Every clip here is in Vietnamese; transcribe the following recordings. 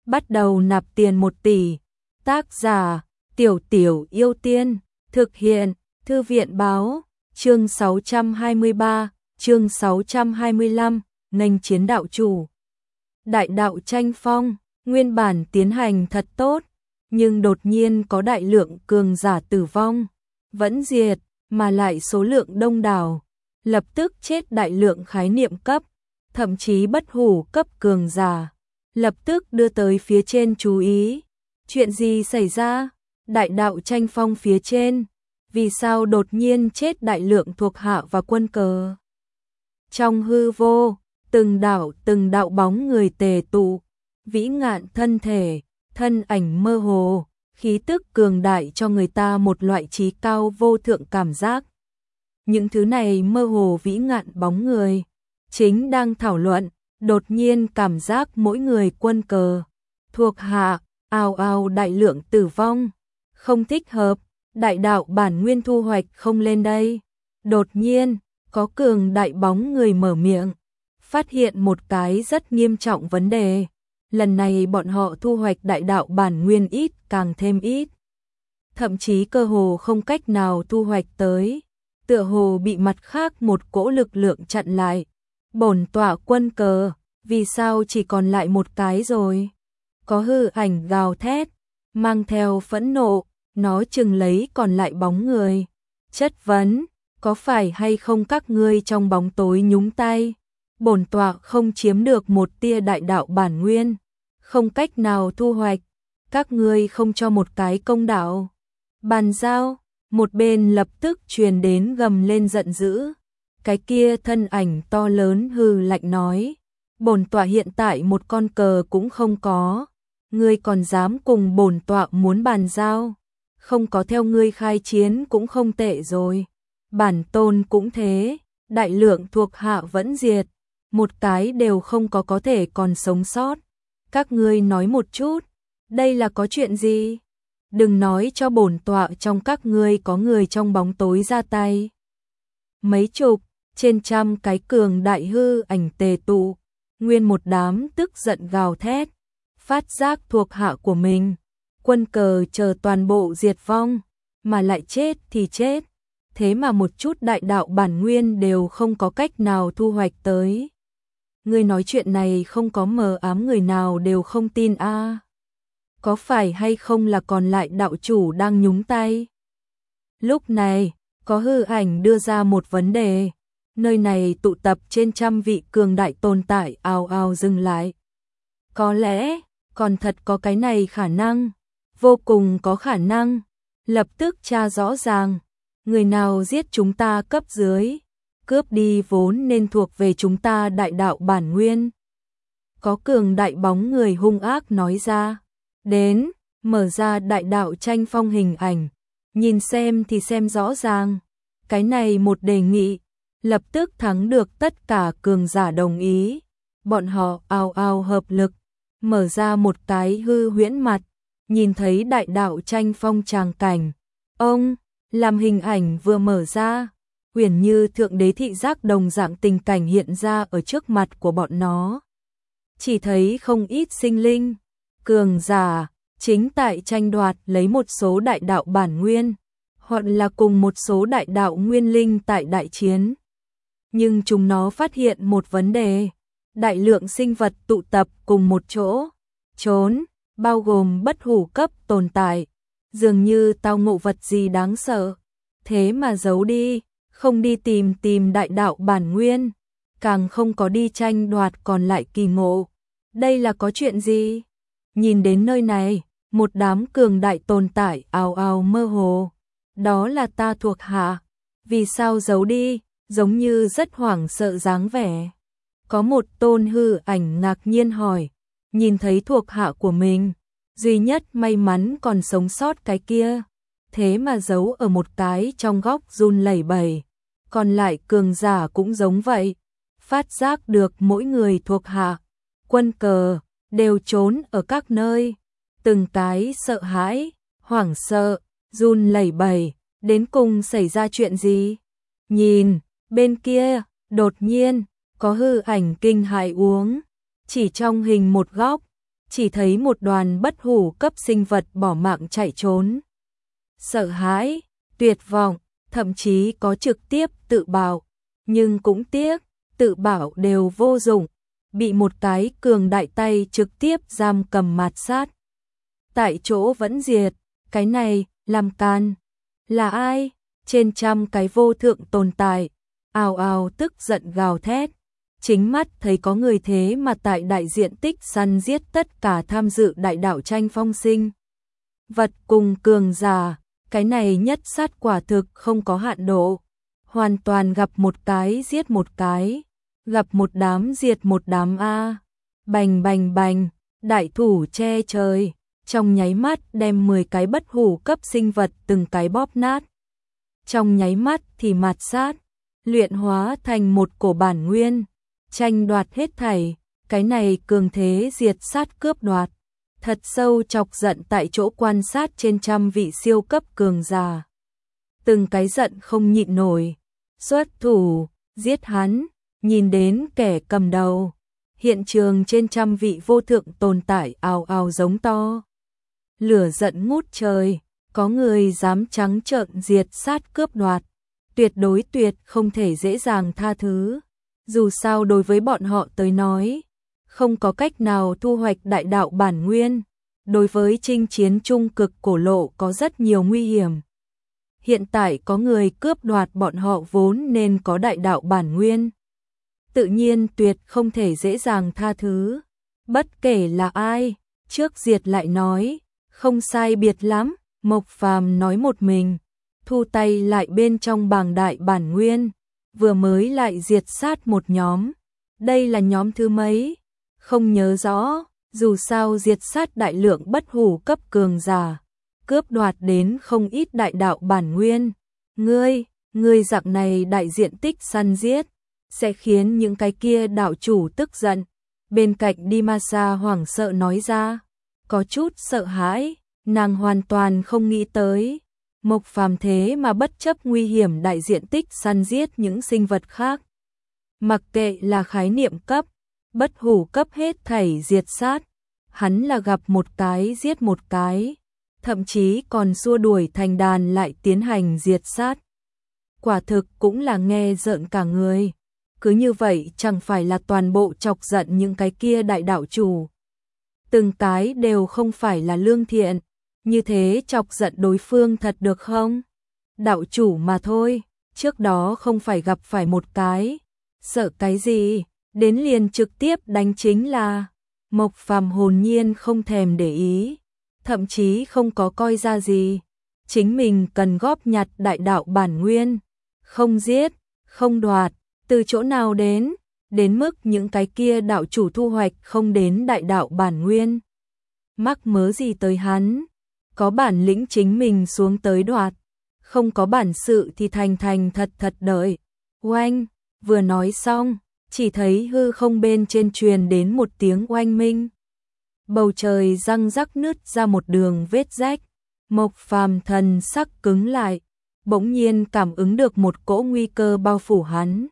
bắt đầu nạp tiền 1 tỷ. Tác giả, Tiểu Tiểu Yêu Tiên, thực hiện, Thư viện báo, chương 623, chương 625, nghênh chiến đạo chủ. Đại đạo tranh phong, nguyên bản tiến hành thật tốt, nhưng đột nhiên có đại lượng cường giả tử vong, vẫn diệt, mà lại số lượng đông đảo, lập tức chết đại lượng khái niệm cấp, thậm chí bất hủ cấp cường giả, lập tức đưa tới phía trên chú ý. Chuyện gì xảy ra? Đại đạo tranh phong phía trên, vì sao đột nhiên chết đại lượng thuộc hạ và quân cờ? Trong hư vô, từng đạo bóng người tề tụ, vĩ ngạn thân thể, thân ảnh mơ hồ, khí tức cường đại cho người ta một loại trí cao vô thượng cảm giác. Những thứ này mơ hồ vĩ ngạn bóng người, chính đang thảo luận, đột nhiên cảm giác mỗi người quân cờ, thuộc hạ, ào ào đại lượng tử vong, không thích hợp, đại đạo bản nguyên thu hoạch không lên đây. Đột nhiên, có cường đại bóng người mở miệng, phát hiện một cái rất nghiêm trọng vấn đề. Lần này bọn họ thu hoạch đại đạo bản nguyên ít càng thêm ít. Thậm chí cơ hồ không cách nào thu hoạch tới, tựa hồ bị mặt khác một cỗ lực lượng chặn lại. Bổn tọa quân cờ, vì sao chỉ còn lại một cái rồi? Có hư ảnh gào thét, mang theo phẫn nộ, nó chừng lấy còn lại bóng người. Chất vấn, có phải hay không các ngươi trong bóng tối nhúng tay? Bổn tọa không chiếm được một tia đại đạo bản nguyên, không cách nào thu hoạch, các ngươi không cho một cái công đạo. Bàn giao, một bên lập tức truyền đến gầm lên giận dữ. Cái kia thân ảnh to lớn hừ lạnh nói, bổn tọa hiện tại một con cờ cũng không có, ngươi còn dám cùng bổn tọa muốn bàn giao, không có theo ngươi khai chiến cũng không tệ rồi. Bản tôn cũng thế, đại lượng thuộc hạ vẫn diệt, một cái đều không có thể còn sống sót. Các ngươi nói một chút, đây là có chuyện gì? Đừng nói cho bổn tọa trong các ngươi có người trong bóng tối ra tay. Mấy chục, trên trăm cái cường đại hư ảnh tề tụ, nguyên một đám tức giận gào thét, phát giác thuộc hạ của mình, quân cờ chờ toàn bộ diệt vong, mà lại chết thì chết, thế mà một chút đại đạo bản nguyên đều không có cách nào thu hoạch tới. Ngươi nói chuyện này không có mờ ám người nào đều không tin a. Có phải hay không là còn lại đạo chủ đang nhúng tay? Lúc này, có hư ảnh đưa ra một vấn đề. Nơi này tụ tập trên trăm vị cường đại tồn tại ào ào dừng lại. Có lẽ, còn thật có cái này khả năng, vô cùng có khả năng. Lập tức tra rõ ràng, người nào giết chúng ta cấp dưới, cướp đi vốn nên thuộc về chúng ta đại đạo bản nguyên. Có cường đại bóng người hung ác nói ra, đến, mở ra đại đạo tranh phong hình ảnh, nhìn xem thì xem rõ ràng. Cái này một đề nghị, lập tức thắng được tất cả cường giả đồng ý. Bọn họ ào ào hợp lực, mở ra một cái hư huyễn mặt, nhìn thấy đại đạo tranh phong tràng cảnh. Ông, làm hình ảnh vừa mở ra, huyền như thượng đế thị giác đồng dạng tình cảnh hiện ra ở trước mặt của bọn nó. Chỉ thấy không ít sinh linh, cường giả, chính tại tranh đoạt lấy một số đại đạo bản nguyên, hoặc là cùng một số đại đạo nguyên linh tại đại chiến. Nhưng chúng nó phát hiện một vấn đề, đại lượng sinh vật tụ tập cùng một chỗ, trốn, bao gồm bất hủ cấp tồn tại, dường như tao ngộ vật gì đáng sợ, thế mà giấu đi, không đi tìm đại đạo bản nguyên, càng không có đi tranh đoạt còn lại kỳ ngộ. Đây là có chuyện gì? Nhìn đến nơi này, một đám cường đại tồn tại ào ào mơ hồ. Đó là ta thuộc hạ, vì sao giấu đi, giống như rất hoảng sợ dáng vẻ. Có một tôn hư ảnh ngạc nhiên hỏi, nhìn thấy thuộc hạ của mình, duy nhất may mắn còn sống sót cái kia, thế mà giấu ở một cái trong góc run lẩy bẩy. Còn lại cường giả cũng giống vậy, phát giác được mỗi người thuộc hạ, quân cờ, đều trốn ở các nơi, từng cái sợ hãi, hoảng sợ, run lẩy bẩy, đến cùng xảy ra chuyện gì? Nhìn, bên kia, đột nhiên, có hư ảnh kinh hãi uống, chỉ trong hình một góc, chỉ thấy một đoàn bất hủ cấp sinh vật bỏ mạng chạy trốn. Sợ hãi, tuyệt vọng, thậm chí có trực tiếp tự bạo, nhưng cũng tiếc, tự bảo đều vô dụng, bị một cái cường đại tay trực tiếp giam cầm mạt sát. Tại chỗ vẫn diệt, cái này, làm can. Là ai? Trên trăm cái vô thượng tồn tại, ào ào tức giận gào thét. Chính mắt thấy có người thế mà tại đại diện tích săn giết tất cả tham dự đại đạo tranh phong sinh. Vật cùng cường giả, cái này nhất sát quả thực không có hạn độ. Hoàn toàn gặp một cái giết một cái, gặp một đám diệt một đám a. Bành bành bành, đại thủ che trời, trong nháy mắt đem 10 cái bất hủ cấp sinh vật từng cái bóp nát. Trong nháy mắt thì mạt sát, luyện hóa thành một cổ bản nguyên, tranh đoạt hết thảy, cái này cường thế diệt sát cướp đoạt. Thật sâu chọc giận tại chỗ quan sát trên trăm vị siêu cấp cường giả. Từng cái giận không nhịn nổi, xuất thủ, giết hắn, nhìn đến kẻ cầm đầu. Hiện trường trên trăm vị vô thượng tồn tại ào ào giống to. Lửa giận ngút trời, có người dám trắng trợn diệt sát cướp đoạt. Tuyệt đối tuyệt không thể dễ dàng tha thứ. Dù sao đối với bọn họ tới nói, không có cách nào thu hoạch đại đạo bản nguyên. Đối với chinh chiến trung cực cổ lộ có rất nhiều nguy hiểm. Hiện tại có người cướp đoạt bọn họ vốn nên có đại đạo bản nguyên. Tự nhiên tuyệt không thể dễ dàng tha thứ. Bất kể là ai, trước diệt lại nói, không sai biệt lắm, Mộc Phàm nói một mình, thu tay lại bên trong bảng đại bản nguyên, vừa mới lại diệt sát một nhóm. Đây là nhóm thứ mấy? Không nhớ rõ, dù sao diệt sát đại lượng bất hủ cấp cường giả, cướp đoạt đến không ít đại đạo bản nguyên. Ngươi dạng này đại diện tích săn giết, sẽ khiến những cái kia đạo chủ tức giận. Bên cạnh Dimasa hoảng sợ nói ra, có chút sợ hãi, nàng hoàn toàn không nghĩ tới. Mộc Phàm thế mà bất chấp nguy hiểm đại diện tích săn giết những sinh vật khác. Mặc kệ là khái niệm cấp, bất hủ cấp hết thảy diệt sát, hắn là gặp một cái giết một cái, thậm chí còn xua đuổi thành đàn lại tiến hành diệt sát. Quả thực cũng là nghe rợn cả người. Cứ như vậy chẳng phải là toàn bộ chọc giận những cái kia đại đạo chủ. Từng cái đều không phải là lương thiện, như thế chọc giận đối phương thật được không? Đạo chủ mà thôi, trước đó không phải gặp phải một cái, sợ cái gì, đến liền trực tiếp đánh chính là. Mộc Phàm hồn nhiên không thèm để ý, thậm chí không có coi ra gì. Chính mình cần góp nhặt đại đạo bản nguyên, không giết, không đoạt, từ chỗ nào đến mức những cái kia đạo chủ thu hoạch không đến đại đạo bản nguyên. Mắc mớ gì tới hắn, có bản lĩnh chính mình xuống tới đoạt, không có bản sự thì thành thật đợi. Oanh, vừa nói xong, chỉ thấy hư không bên trên truyền đến một tiếng oanh minh. Bầu trời răng rắc nứt ra một đường vết rách, Mộc Phàm thần sắc cứng lại, bỗng nhiên cảm ứng được một cỗ nguy cơ bao phủ hắn.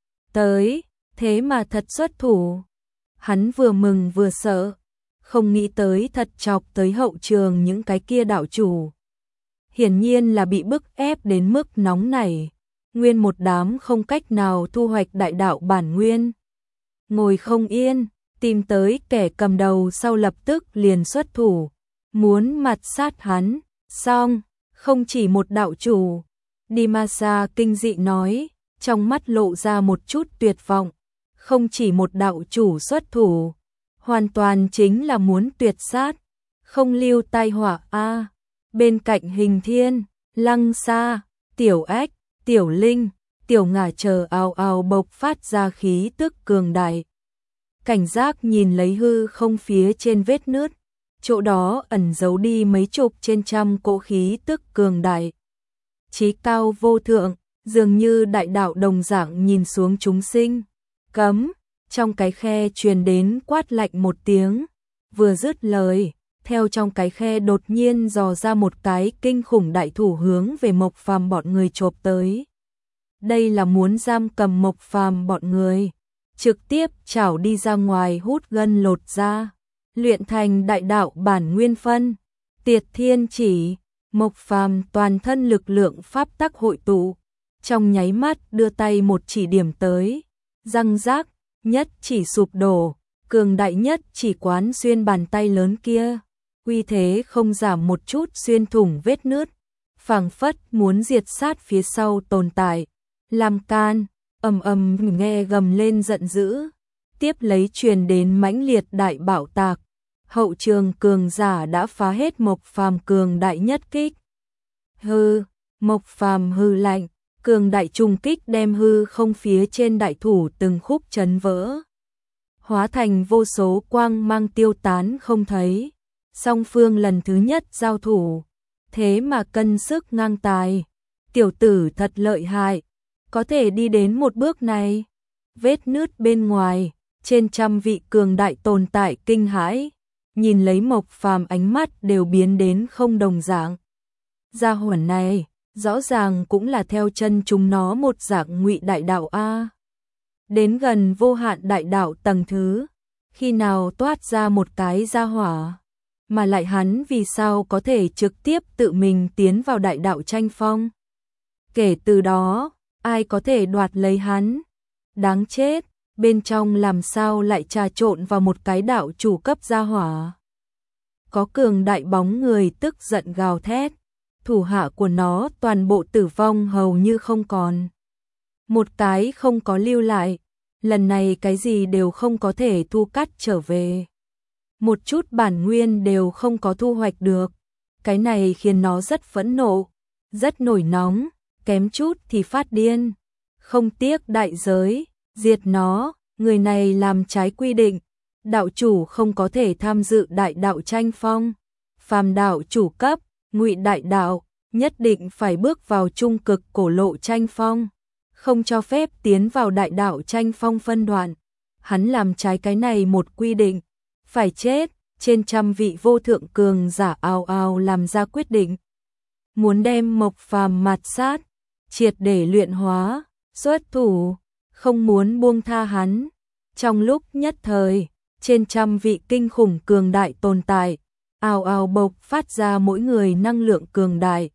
Tới, thế mà thật xuất thủ. Hắn vừa mừng vừa sợ, không nghĩ tới thật chọc tới hậu trường những cái kia đạo chủ. Hiển nhiên là bị bức ép đến mức nóng nảy, nguyên một đám không cách nào thu hoạch đại đạo bản nguyên. Ngồi không yên, tìm tới kẻ cầm đầu sau lập tức liền xuất thủ, muốn mặt sát hắn, xong, không chỉ một đạo chủ. Dimasa kinh dị nói, trong mắt lộ ra một chút tuyệt vọng, không chỉ một đạo chủ xuất thủ, hoàn toàn chính là muốn tuyệt sát, không lưu tai họa a. Bên cạnh Hình Thiên, Lăng Sa, Tiểu Ách, Tiểu Linh, Tiểu Ngả chờ ào ào bộc phát ra khí tức cường đại. Cảnh giác nhìn lấy hư không phía trên vết nứt, chỗ đó ẩn giấu đi mấy chục trên trăm cỗ khí tức cường đại. Chí cao vô thượng, dường như đại đạo đồng dạng nhìn xuống chúng sinh. Cấm, trong cái khe truyền đến quát lạnh một tiếng, vừa dứt lời, theo trong cái khe đột nhiên dò ra một cái kinh khủng đại thủ hướng về Mộc Phàm bọn người chộp tới. Đây là muốn giam cầm Mộc Phàm bọn người, trực tiếp chảo đi ra ngoài hút gân lột da. luyện thành đại đạo bản nguyên phân, Tiệt Thiên Chỉ. Mộc Phàm toàn thân lực lượng pháp tắc hội tụ, trong nháy mắt đưa tay một chỉ điểm tới, răng rác, nhất chỉ sụp đổ, cường đại nhất chỉ quán xuyên bàn tay lớn kia, uy thế không giảm một chút xuyên thủng vết nứt, phảng phất muốn diệt sát phía sau tồn tại. Làm can, ầm ầm nghe gầm lên giận dữ, tiếp lấy truyền đến mãnh liệt đại bạo tạc. Hậu trường cường giả đã phá hết Mộc Phàm cường đại nhất kích. Hư, Mộc Phàm hư lạnh, cường đại trùng kích đem hư không phía trên đại thủ từng khúc chấn vỡ, hóa thành vô số quang mang tiêu tán không thấy. Song phương lần thứ nhất giao thủ, thế mà cân sức ngang tài. Tiểu tử thật lợi hại, có thể đi đến một bước này. Vết nứt bên ngoài, trên trăm vị cường đại tồn tại kinh hãi, nhìn lấy Mộc Phàm ánh mắt đều biến đến không đồng dạng. Gia hỏa này, rõ ràng cũng là theo chân chúng nó một dạng ngụy đại đạo a. Đến gần vô hạn đại đạo tầng thứ, khi nào toát ra một cái gia hỏa, mà lại hắn vì sao có thể trực tiếp tự mình tiến vào đại đạo tranh phong? Kể từ đó, ai có thể đoạt lấy hắn? Đáng chết, bên trong làm sao lại trà trộn vào một cái đạo chủ cấp gia hỏa? Có cường đại bóng người tức giận gào thét, thủ hạ của nó toàn bộ tử vong hầu như không còn. Một cái không có lưu lại, lần này cái gì đều không có thể thu cắt trở về. Một chút bản nguyên đều không có thu hoạch được. Cái này khiến nó rất phẫn nộ, rất nổi nóng, kém chút thì phát điên. Không tiếc đại giới, diệt nó, người này làm trái quy định. Đạo chủ không có thể tham dự đại đạo tranh phong. Phàm đạo chủ cấp, ngụy đại đạo, nhất định phải bước vào trung cực cổ lộ tranh phong. Không cho phép tiến vào đại đạo tranh phong phân đoạn. Hắn làm trái cái này một quy định, phải chết. Trên trăm vị vô thượng cường giả ào ào làm ra quyết định, muốn đem Mộc Phàm mạt sát, triệt để luyện hóa, xuất thủ, không muốn buông tha hắn. Trong lúc nhất thời, trên trăm vị kinh khủng cường đại tồn tại, ào ào bộc phát ra mỗi người năng lượng cường đại,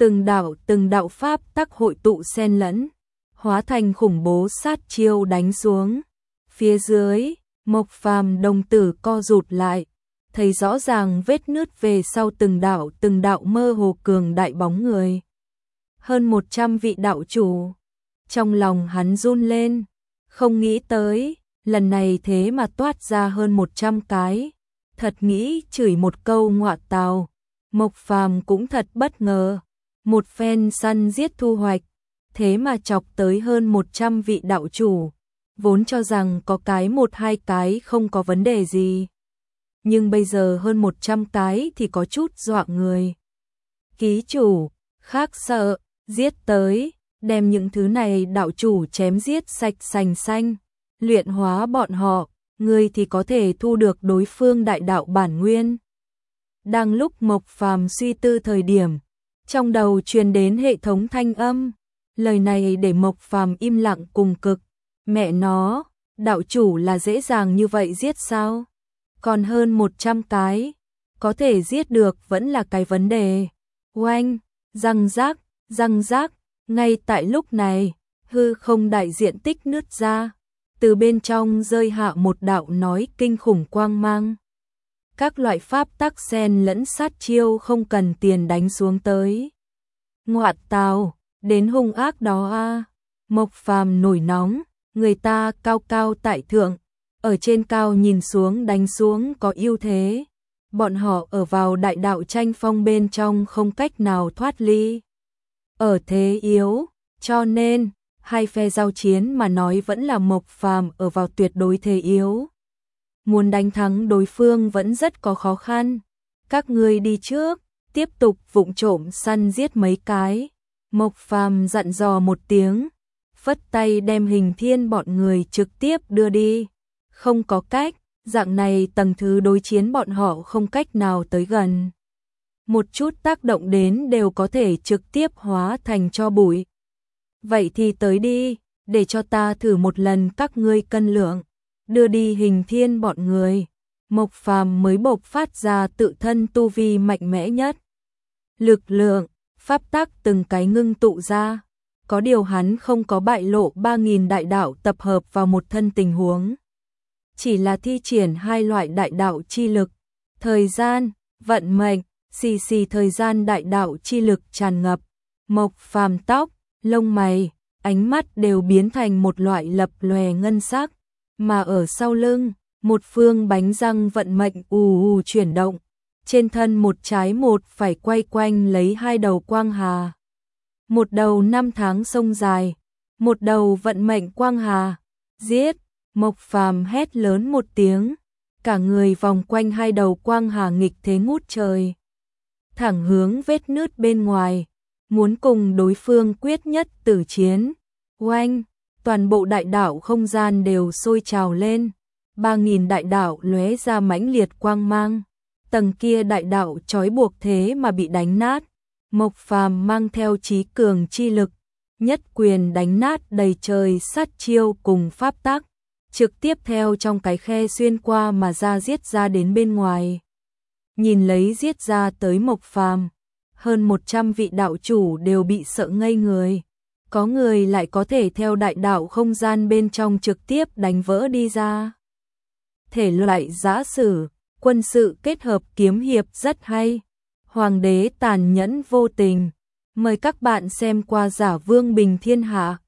từng đạo pháp tắc hội tụ xen lẫn, hóa thành khủng bố sát chiêu đánh xuống. Phía dưới, Mộc Phàm đồng tử co rụt lại, thấy rõ ràng vết nứt về sau từng đạo mơ hồ cường đại bóng người. Hơn 100 vị đạo chủ. Trong lòng hắn run lên, không nghĩ tới, lần này thế mà toát ra hơn 100 cái. Thật nghĩ chửi một câu ngọa tào. Mộc Phàm cũng thật bất ngờ. Một phen săn giết thu hoạch, thế mà chọc tới hơn 100 vị đạo chủ. Vốn cho rằng có cái một hai cái không có vấn đề gì. Nhưng bây giờ hơn 100 cái thì có chút dọa người. Ký chủ, khác sợ, giết tới, đem những thứ này đạo chủ chém giết sạch sành xanh, luyện hóa bọn họ, người thì có thể thu được đối phương đại đạo bản nguyên. Đang lúc Mộc Phàm suy tư thời điểm, trong đầu truyền đến hệ thống thanh âm, lời này để Mộc Phàm im lặng cùng cực. Mẹ nó, đạo chủ là dễ dàng như vậy giết sao? Còn hơn 100 cái, có thể giết được vẫn là cái vấn đề. Oanh, răng rác, ngay tại lúc này, hư không đại diện tích nứt ra, từ bên trong rơi hạ một đạo nói kinh khủng quang mang. Các loại pháp tắc xen lẫn sát chiêu không cần tiền đánh xuống tới. Ngoạt tào, đến hung ác đó a. Mộc Phàm nổi nóng, người ta cao cao tại thượng, ở trên cao nhìn xuống đánh xuống có ưu thế. Bọn họ ở vào đại đạo tranh phong bên trong không cách nào thoát ly. Ở thế yếu, cho nên, hai phe giao chiến mà nói vẫn là Mộc Phàm ở vào tuyệt đối thế yếu. Muốn đánh thắng đối phương vẫn rất có khó khăn. Các ngươi đi trước, tiếp tục vụng trộm săn giết mấy cái. Mộc Phàm dặn dò một tiếng, phất tay đem Hình Thiên bọn người trực tiếp đưa đi. Không có cách, dạng này tầng thứ đối chiến bọn họ không cách nào tới gần. Một chút tác động đến đều có thể trực tiếp hóa thành tro bụi. Vậy thì tới đi, để cho ta thử một lần các ngươi cân lượng, đưa đi Hình Thiên bọn người. Mộc Phàm mới bộc phát ra tự thân tu vi mạnh mẽ nhất. Lực lượng, pháp tắc từng cái ngưng tụ ra, có điều hắn không có bại lộ 3000 đại đạo tập hợp vào một thân tình huống. Chỉ là thi triển hai loại đại đạo chi lực, thời gian, vận mệnh, xì thời gian đại đạo chi lực tràn ngập, Mộc Phàm tóc, lông mày, ánh mắt đều biến thành một loại lập lòe ngân sắc, mà ở sau lưng, một phương bánh răng vận mệnh ù chuyển động, trên thân một trái một phải quay quanh lấy hai đầu quang hà. Một đầu năm tháng sông dài, một đầu vận mệnh quang hà, giết, Mộc Phàm hét lớn một tiếng, cả người vòng quanh hai đầu quang hà nghịch thế ngút trời, thẳng hướng vết nứt bên ngoài, muốn cùng đối phương quyết nhất tử chiến. Oanh, toàn bộ đại đạo không gian đều sôi trào lên, 3000 đại đạo lóe ra mãnh liệt quang mang, tầng kia đại đạo trói buộc thế mà bị đánh nát. Mộc Phàm mang theo trí cường chi lực, nhất quyền đánh nát đầy trời sát chiêu cùng pháp tắc, trực tiếp theo trong cái khe xuyên qua mà ra giết ra đến bên ngoài. Nhìn lấy giết ra tới Mộc Phàm, hơn 100 vị đạo chủ đều bị sợ ngây người, có người lại có thể theo đại đạo không gian bên trong trực tiếp đánh vỡ đi ra. Thể loại giã sử, quân sự kết hợp kiếm hiệp rất hay. Hoàng đế tàn nhẫn vô tình. Mời các bạn xem qua Giả Vương Bình Thiên Hạ.